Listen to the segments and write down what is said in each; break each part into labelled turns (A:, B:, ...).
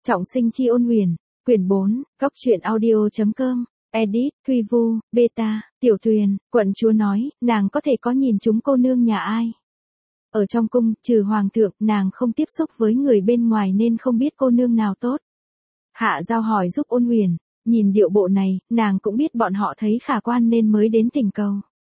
A: Trọng sinh chi ôn huyền, quyển 4, góc truyện audio.com, edit, Thuy Vu, beta, Tiểu Tuyền, quận chúa nói, nàng có thể có nhìn chúng cô nương nhà ai. Ở trong cung, trừ hoàng thượng, nàng không tiếp xúc với người bên ngoài nên không biết cô nương nào tốt. Hạ Giao hỏi giúp ôn huyền, nhìn điệu bộ này, nàng cũng biết bọn họ thấy khả quan nên mới đến thỉnh cầu.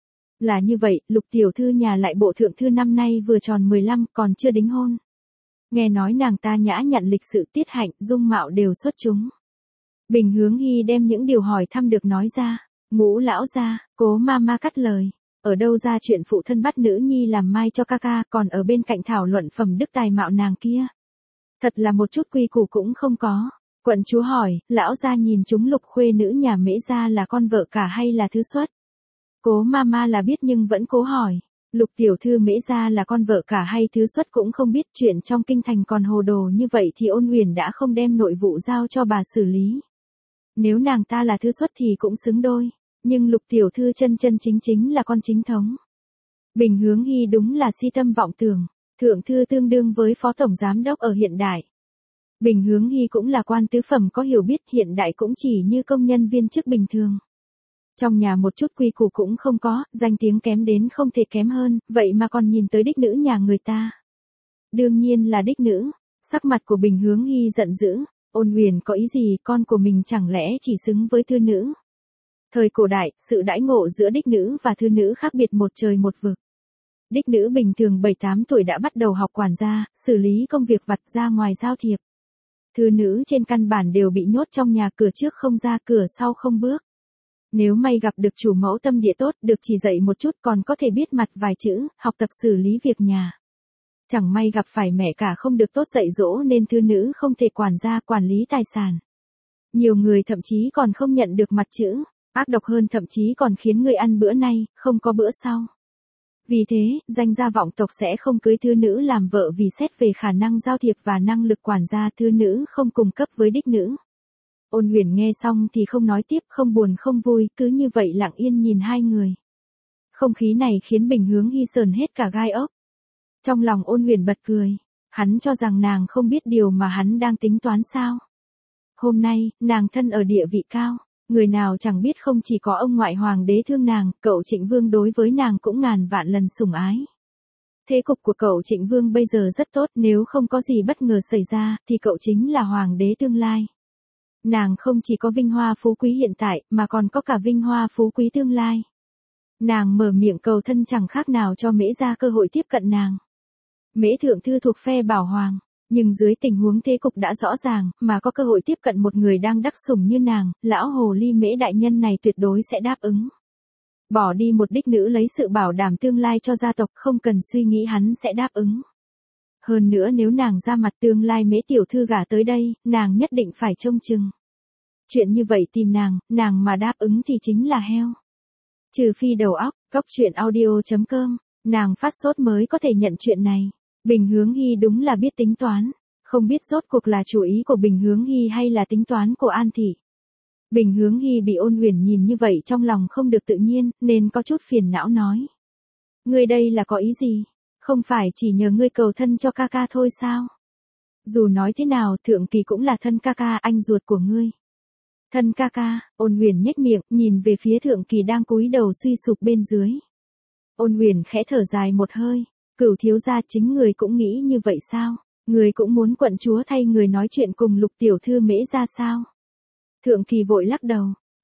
A: Là như vậy, Lục tiểu thư nhà lại bộ thượng thư năm nay vừa tròn 15 còn chưa đính hôn. Nghe nói nàng ta nhã nhặn lịch sự tiết hạnh, dung mạo đều xuất chúng. Bình Hướng Hy đem những điều hỏi thăm được nói ra. Ngũ lão gia, Cố Mama cắt lời. Ở đâu ra chuyện phụ thân bắt nữ nhi làm mai cho ca ca, còn ở bên cạnh thảo luận phẩm đức tài mạo nàng kia. Thật là một chút quy củ cũng không có. Quận chúa hỏi, lão gia nhìn chúng Lục khuê nữ nhà Mễ gia là con vợ cả hay là thứ xuất? Cố Mama là biết nhưng vẫn cố hỏi. Lục tiểu thư Mễ gia là con vợ cả hay thứ xuất cũng không biết, chuyện trong kinh thành còn hồ đồ như vậy thì ôn huyền đã không đem nội vụ giao cho bà xử lý. Nếu nàng ta là thứ xuất thì cũng xứng đôi, nhưng Lục tiểu thư chân chân chính chính là con chính thống. Bình Hướng Hy đúng là si tâm vọng tưởng, thượng thư tương đương với phó tổng giám đốc ở hiện đại. Bình Hướng Hy cũng là quan tứ phẩm có hiểu biết, hiện đại cũng chỉ như công nhân viên chức bình thường. Trong nhà một chút quy củ cũng không có, danh tiếng kém đến không thể kém hơn, vậy mà còn nhìn tới đích nữ nhà người ta. Đương nhiên là đích nữ. Sắc mặt của Bình Hướng Hy giận dữ, ôn huyền có ý gì, con của mình chẳng lẽ chỉ xứng với thư nữ. Thời cổ đại, sự đãi ngộ giữa đích nữ và thư nữ khác biệt một trời một vực. Đích nữ bình thường 7-8 tuổi đã bắt đầu học quản gia, xử lý công việc vặt, ra ngoài giao thiệp. Thư nữ trên căn bản đều bị nhốt trong nhà, cửa trước không ra cửa sau không bước. Nếu may gặp được chủ mẫu tâm địa tốt, được chỉ dạy một chút còn có thể biết mặt vài chữ, học tập xử lý việc nhà. Chẳng may gặp phải mẹ cả không được tốt dạy dỗ nên thư nữ không thể quản gia, quản lý tài sản. Nhiều người thậm chí còn không nhận được mặt chữ, ác độc hơn thậm chí còn khiến người ăn bữa nay, không có bữa sau. Vì thế, danh gia vọng tộc sẽ không cưới thư nữ làm vợ vì xét về khả năng giao thiệp và năng lực quản gia, thư nữ không cùng cấp với đích nữ. Ôn huyền nghe xong thì không nói tiếp, không buồn không vui, cứ như vậy lặng yên nhìn hai người. Không khí này khiến Bình Hướng Hy sờn hết cả gai ốc. Trong lòng ôn huyền bật cười, hắn cho rằng nàng không biết điều mà hắn đang tính toán sao. Hôm nay, nàng thân ở địa vị cao, người nào chẳng biết không chỉ có ông ngoại hoàng đế thương nàng, cậu Trịnh Vương đối với nàng cũng ngàn vạn lần sủng ái. Thế cục của cậu Trịnh Vương bây giờ rất tốt, nếu không có gì bất ngờ xảy ra, thì cậu chính là hoàng đế tương lai. Nàng không chỉ có vinh hoa phú quý hiện tại, mà còn có cả vinh hoa phú quý tương lai. Nàng mở miệng cầu thân chẳng khác nào cho Mễ gia cơ hội tiếp cận nàng. Mễ thượng thư thuộc phe Bảo Hoàng, nhưng dưới tình huống thế cục đã rõ ràng, mà có cơ hội tiếp cận một người đang đắc sủng như nàng, lão hồ ly Mễ đại nhân này tuyệt đối sẽ đáp ứng. Bỏ đi một đích nữ lấy sự bảo đảm tương lai cho gia tộc, không cần suy nghĩ hắn sẽ đáp ứng. Hơn nữa nếu nàng ra mặt tương lai Mễ tiểu thư gả tới đây, nàng nhất định phải trông chừng. Chuyện như vậy tìm nàng mà đáp ứng thì chính là heo. Trừ phi đầu óc, góc truyện audio.com, nàng phát sốt mới có thể nhận chuyện này. Bình Hướng Hy đúng là biết tính toán, không biết rốt cuộc là chủ ý của Bình Hướng Hy hay là tính toán của An Thị. Bình Hướng Hy bị ôn huyền nhìn như vậy trong lòng không được tự nhiên, nên có chút phiền não nói. Ngươi đây là có ý gì? Không phải chỉ nhờ ngươi cầu thân cho ca ca thôi sao? Dù nói thế nào, Thượng Kỳ cũng là thân ca ca, anh ruột của ngươi. Thân ca ca, ôn huyền nhếch miệng, nhìn về phía Thượng Kỳ đang cúi đầu suy sụp bên dưới. Ôn huyền khẽ thở dài một hơi, Cửu thiếu gia, chính người cũng nghĩ như vậy sao? Người cũng muốn quận chúa thay người nói chuyện cùng Lục tiểu thư Mễ ra sao? Thượng Kỳ vội lắc đầu,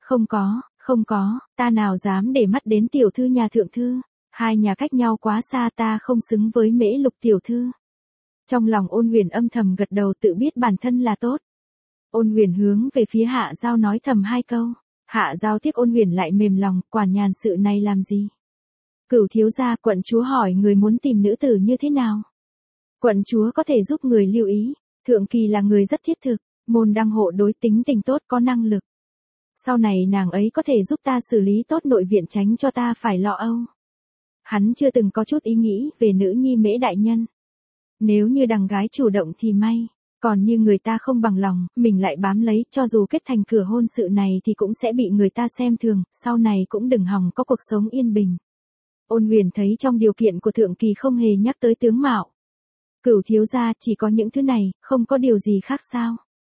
A: không có, ta nào dám để mắt đến tiểu thư nhà thượng thư, hai nhà cách nhau quá xa, ta không xứng với Mễ Lục tiểu thư. Trong lòng ôn huyền âm thầm gật đầu, tự biết bản thân là tốt. Ôn huyền hướng về phía Hạ Giao nói thầm hai câu. Hạ Giao tiếp ôn huyền lại mềm lòng, quản nhàn sự này làm gì? Cửu thiếu gia, quận chúa hỏi người muốn tìm nữ tử như thế nào? Quận chúa có thể giúp người lưu ý. Thượng Kỳ là người rất thiết thực, môn đăng hộ đối, tính tình tốt, có năng lực. Sau này nàng ấy có thể giúp ta xử lý tốt nội viện, tránh cho ta phải lo âu. Hắn chưa từng có chút ý nghĩ về nữ nhi Mễ đại nhân. Nếu như đằng gái chủ động thì may. Còn như người ta không bằng lòng, mình lại bám lấy, cho dù kết thành cửa hôn sự này thì cũng sẽ bị người ta xem thường, sau này cũng đừng hòng có cuộc sống yên bình. Ôn huyền thấy trong điều kiện của Thượng Kỳ không hề nhắc tới tướng mạo. Cửu thiếu gia, chỉ có những thứ này, không có điều gì khác sao?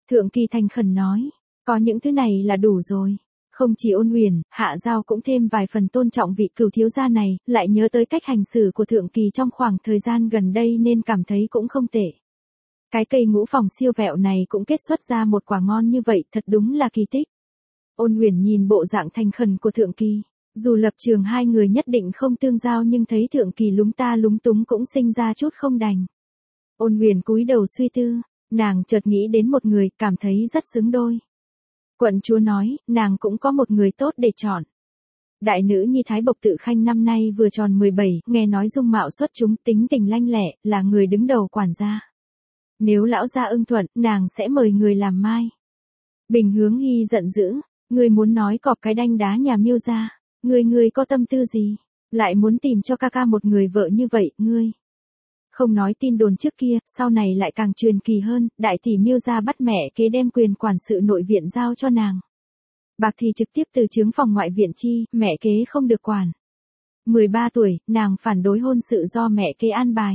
A: Thượng Kỳ thành khẩn nói, có những thứ này là đủ rồi. Không chỉ Ôn Huyền, Hạ Giao cũng thêm vài phần tôn trọng vị cửu thiếu gia này, lại nhớ tới cách hành xử của Thượng Kỳ trong khoảng thời gian gần đây nên cảm thấy cũng không tệ. Cái cây ngũ phòng siêu vẹo này cũng kết xuất ra một quả ngon như vậy, thật đúng là kỳ tích. Ôn Huyền nhìn bộ dạng thành khẩn của Thượng Kỳ, dù lập trường hai người nhất định không tương giao nhưng thấy Thượng Kỳ lúng ta lúng túng cũng sinh ra chút không đành. Ôn Huyền cúi đầu suy tư, nàng chợt nghĩ đến một người, cảm thấy rất xứng đôi. Quận chúa nói, nàng cũng có một người tốt để chọn. Đại nữ nhi Thái Bộc Tự Khanh năm nay vừa tròn 17, nghe nói dung mạo xuất chúng, tính tình lanh lẹ, là người đứng đầu quản gia. Nếu lão gia ưng thuận, nàng sẽ mời người làm mai. Bình Hướng Hy giận dữ, ngươi muốn nói cọp cái đanh đá nhà Miêu gia, ngươi có tâm tư gì, lại muốn tìm cho ca ca một người vợ như vậy, ngươi. Không nói tin đồn trước kia, sau này lại càng truyền kỳ hơn, đại tỷ Miêu gia bắt mẹ kế đem quyền quản sự nội viện giao cho nàng. Bạc thì trực tiếp từ chướng phòng ngoại viện chi, mẹ kế không được quản. 13 tuổi, nàng phản đối hôn sự do mẹ kế an bài.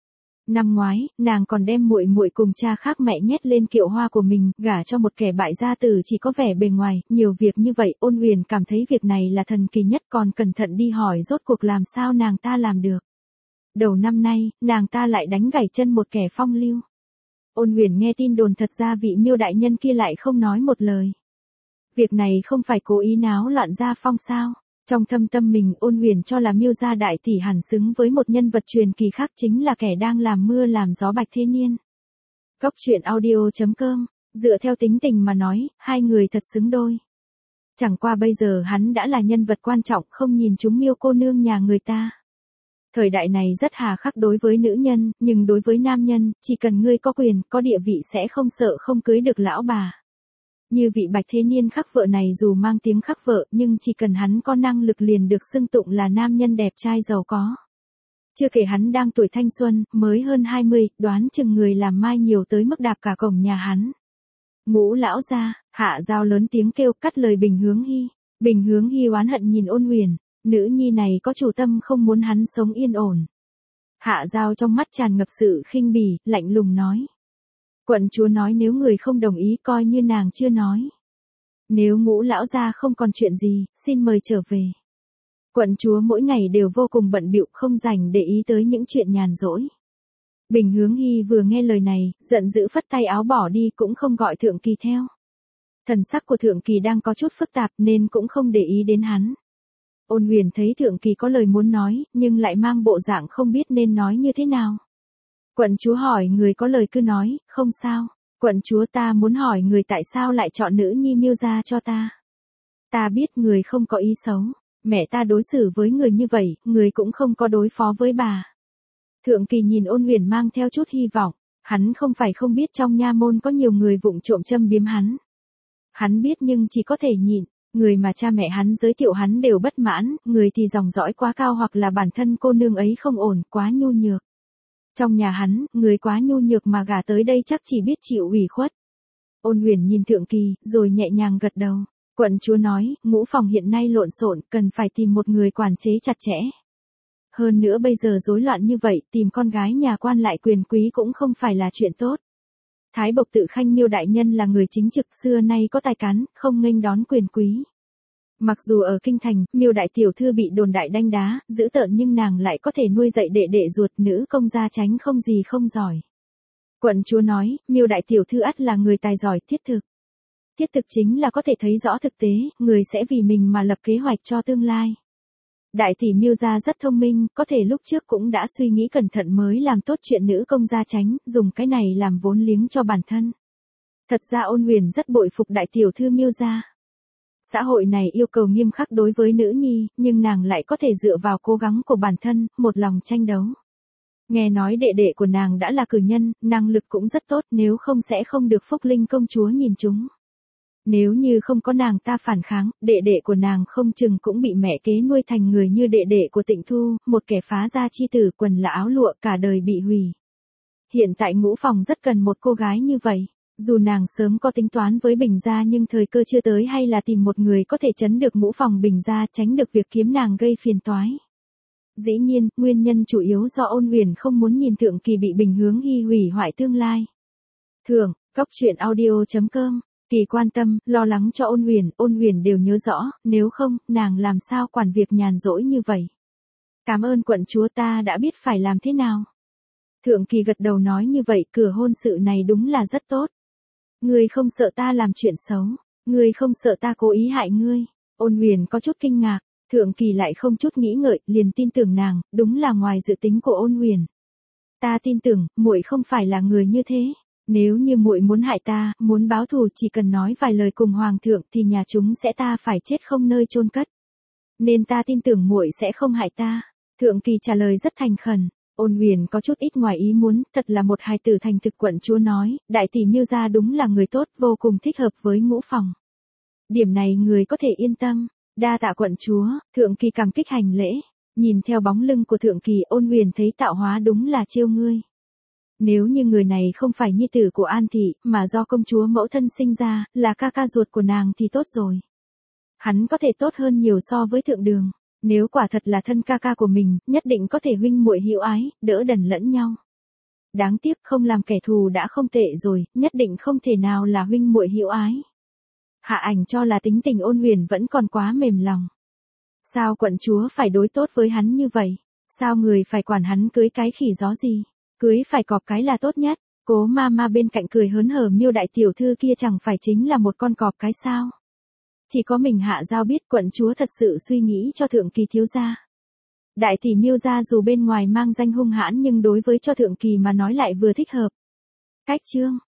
A: Năm ngoái, nàng còn đem muội muội cùng cha khác mẹ nhét lên kiệu hoa của mình, gả cho một kẻ bại gia tử chỉ có vẻ bề ngoài, nhiều việc như vậy, Ôn Huyền cảm thấy việc này là thần kỳ nhất, còn cẩn thận đi hỏi rốt cuộc làm sao nàng ta làm được. Đầu năm nay, nàng ta lại đánh gãy chân một kẻ phong lưu. Ôn Huyền nghe tin đồn thật ra vị Miêu đại nhân kia lại không nói một lời. Việc này không phải cố ý náo loạn gia phong sao? Trong thâm tâm mình, Ôn Huyền cho là Miêu gia đại tỷ hẳn xứng với một nhân vật truyền kỳ khác, chính là kẻ đang làm mưa làm gió Bạch Thế Niên. Góc truyện audio.com, dựa theo tính tình mà nói, hai người thật xứng đôi. Chẳng qua bây giờ hắn đã là nhân vật quan trọng, không nhìn chúng Miêu cô nương nhà người ta. Thời đại này rất hà khắc đối với nữ nhân, nhưng đối với nam nhân, chỉ cần ngươi có quyền, có địa vị sẽ không sợ không cưới được lão bà. Như vị Bạch Thế Niên khắc vợ này dù mang tiếng khắc vợ, nhưng chỉ cần hắn có năng lực liền được xưng tụng là nam nhân đẹp trai giàu có. Chưa kể hắn đang tuổi thanh xuân, mới hơn 20, đoán chừng người làm mai nhiều tới mức đạp cả cổng nhà hắn. Ngũ lão gia, Hạ Giao lớn tiếng kêu cắt lời Bình Hướng Hy. Bình Hướng Hy oán hận nhìn Ôn Huyền, nữ nhi này có chủ tâm không muốn hắn sống yên ổn. Hạ Giao trong mắt tràn ngập sự khinh bỉ, lạnh lùng nói. Quận chúa nói nếu người không đồng ý coi như nàng chưa nói. Nếu Ngũ lão gia không còn chuyện gì, xin mời trở về. Quận chúa mỗi ngày đều vô cùng bận bịu, không rảnh để ý tới những chuyện nhàn rỗi. Bình Hướng Hy vừa nghe lời này, giận dữ phất tay áo bỏ đi, cũng không gọi Thượng Kỳ theo. Thần sắc của Thượng Kỳ đang có chút phức tạp nên cũng không để ý đến hắn. Ôn Huyền thấy Thượng Kỳ có lời muốn nói, nhưng lại mang bộ dạng không biết nên nói như thế nào. Quận chúa hỏi người có lời cứ nói, không sao. Quận chúa ta muốn hỏi người tại sao lại chọn nữ nhi Miêu gia cho ta. Ta biết người không có ý xấu, mẹ ta đối xử với người như vậy, người cũng không có đối phó với bà. Thượng Kỳ nhìn Ôn Huyền mang theo chút hy vọng, hắn không phải không biết trong nha môn có nhiều người vụng trộm châm biếm hắn. Hắn biết nhưng chỉ có thể nhịn, người mà cha mẹ hắn giới thiệu hắn đều bất mãn, người thì dòng dõi quá cao hoặc là bản thân cô nương ấy không ổn, quá nhu nhược. Trong nhà hắn, người quá nhu nhược mà gả tới đây chắc chỉ biết chịu ủy khuất. Ôn Huyền nhìn Thượng Kỳ, rồi nhẹ nhàng gật đầu. Quận chúa nói, ngũ phòng hiện nay lộn xộn, cần phải tìm một người quản chế chặt chẽ. Hơn nữa bây giờ rối loạn như vậy, tìm con gái nhà quan lại quyền quý cũng không phải là chuyện tốt. Thái Bộc Tự Khanh Miêu đại nhân là người chính trực, xưa nay có tài cán, không nghênh đón quyền quý. Mặc dù ở kinh thành, Miêu đại tiểu thư bị đồn đại đanh đá, dữ tợn nhưng nàng lại có thể nuôi dạy đệ đệ ruột, nữ công gia tránh không gì không giỏi. Quận chúa nói, Miêu đại tiểu thư ắt là người tài giỏi, thiết thực. Thiết thực chính là có thể thấy rõ thực tế, người sẽ vì mình mà lập kế hoạch cho tương lai. Đại tỷ Miêu gia rất thông minh, có thể lúc trước cũng đã suy nghĩ cẩn thận mới làm tốt chuyện nữ công gia tránh, dùng cái này làm vốn liếng cho bản thân. Thật ra Ôn Huyền rất bội phục đại tiểu thư Miêu gia. Xã hội này yêu cầu nghiêm khắc đối với nữ nhi, nhưng nàng lại có thể dựa vào cố gắng của bản thân, một lòng tranh đấu. Nghe nói đệ đệ của nàng đã là cử nhân, năng lực cũng rất tốt, nếu không sẽ không được Phúc Linh công chúa nhìn chúng. Nếu như không có nàng ta phản kháng, đệ đệ của nàng không chừng cũng bị mẹ kế nuôi thành người như đệ đệ của Tịnh Thu, một kẻ phá gia chi tử, quần là áo lụa, cả đời bị hủy. Hiện tại Ngũ phòng rất cần một cô gái như vậy. Dù nàng sớm có tính toán với Bình gia nhưng thời cơ chưa tới, hay là tìm một người có thể trấn được Ngũ phòng Bình gia, tránh được việc kiếm nàng gây phiền toái. Dĩ nhiên, nguyên nhân chủ yếu do Ôn Huyền không muốn nhìn Thượng Kỳ bị Bình Hướng Hy hủy hoại tương lai. Góc truyện audio.com. Kỳ quan tâm, lo lắng cho Ôn Huyền đều nhớ rõ, nếu không, nàng làm sao quản việc nhàn rỗi như vậy. Cảm ơn quận chúa, ta đã biết phải làm thế nào. Thượng Kỳ gật đầu nói, như vậy cửa hôn sự này đúng là rất tốt. Ngươi không sợ ta làm chuyện xấu, ngươi không sợ ta cố ý hại ngươi. Ôn Huyền có chút kinh ngạc, Thượng Kỳ lại không chút nghĩ ngợi, liền tin tưởng nàng, đúng là ngoài dự tính của Ôn Huyền. Ta tin tưởng, muội không phải là người như thế. Nếu như muội muốn hại ta, muốn báo thù, chỉ cần nói vài lời cùng hoàng thượng thì nhà chúng sẽ ta phải chết không nơi chôn cất. Nên ta tin tưởng muội sẽ không hại ta. Thượng Kỳ trả lời rất thành khẩn. Ôn Huyền có chút ít ngoài ý muốn, thật là một hài tử thành thực. Quận chúa nói, đại tỷ Miêu gia đúng là người tốt, vô cùng thích hợp với Ngũ Phòng. Điểm này người có thể yên tâm. Đa tạ quận chúa. Thượng Kỳ cảm kích hành lễ. Nhìn theo bóng lưng của Thượng Kỳ, Ôn Huyền thấy tạo hóa đúng là chiêu ngươi. Nếu như người này không phải nhi tử của An thị, mà do công chúa mẫu thân sinh ra, là ca ca ruột của nàng thì tốt rồi. Hắn có thể tốt hơn nhiều so với Thượng Đường. Nếu quả thật là thân ca ca của mình, nhất định có thể huynh muội hữu ái, đỡ đần lẫn nhau. Đáng tiếc không làm kẻ thù đã không tệ rồi, nhất định không thể nào là huynh muội hữu ái. Hạ Ảnh cho là tính tình Ôn Huyền vẫn còn quá mềm lòng. Sao quận chúa phải đối tốt với hắn như vậy? Sao người phải quản hắn cưới cái khỉ gió gì? Cưới phải cọp cái là tốt nhất. Cố ma bên cạnh cười hớn hở, Miêu đại tiểu thư kia chẳng phải chính là một con cọp cái sao? Chỉ có mình Hạ Giao biết quận chúa thật sự suy nghĩ cho Thượng Kỳ thiếu gia. Đại tỷ Miêu gia dù bên ngoài mang danh hung hãn nhưng đối với cho Thượng Kỳ mà nói lại vừa thích hợp. Cách chương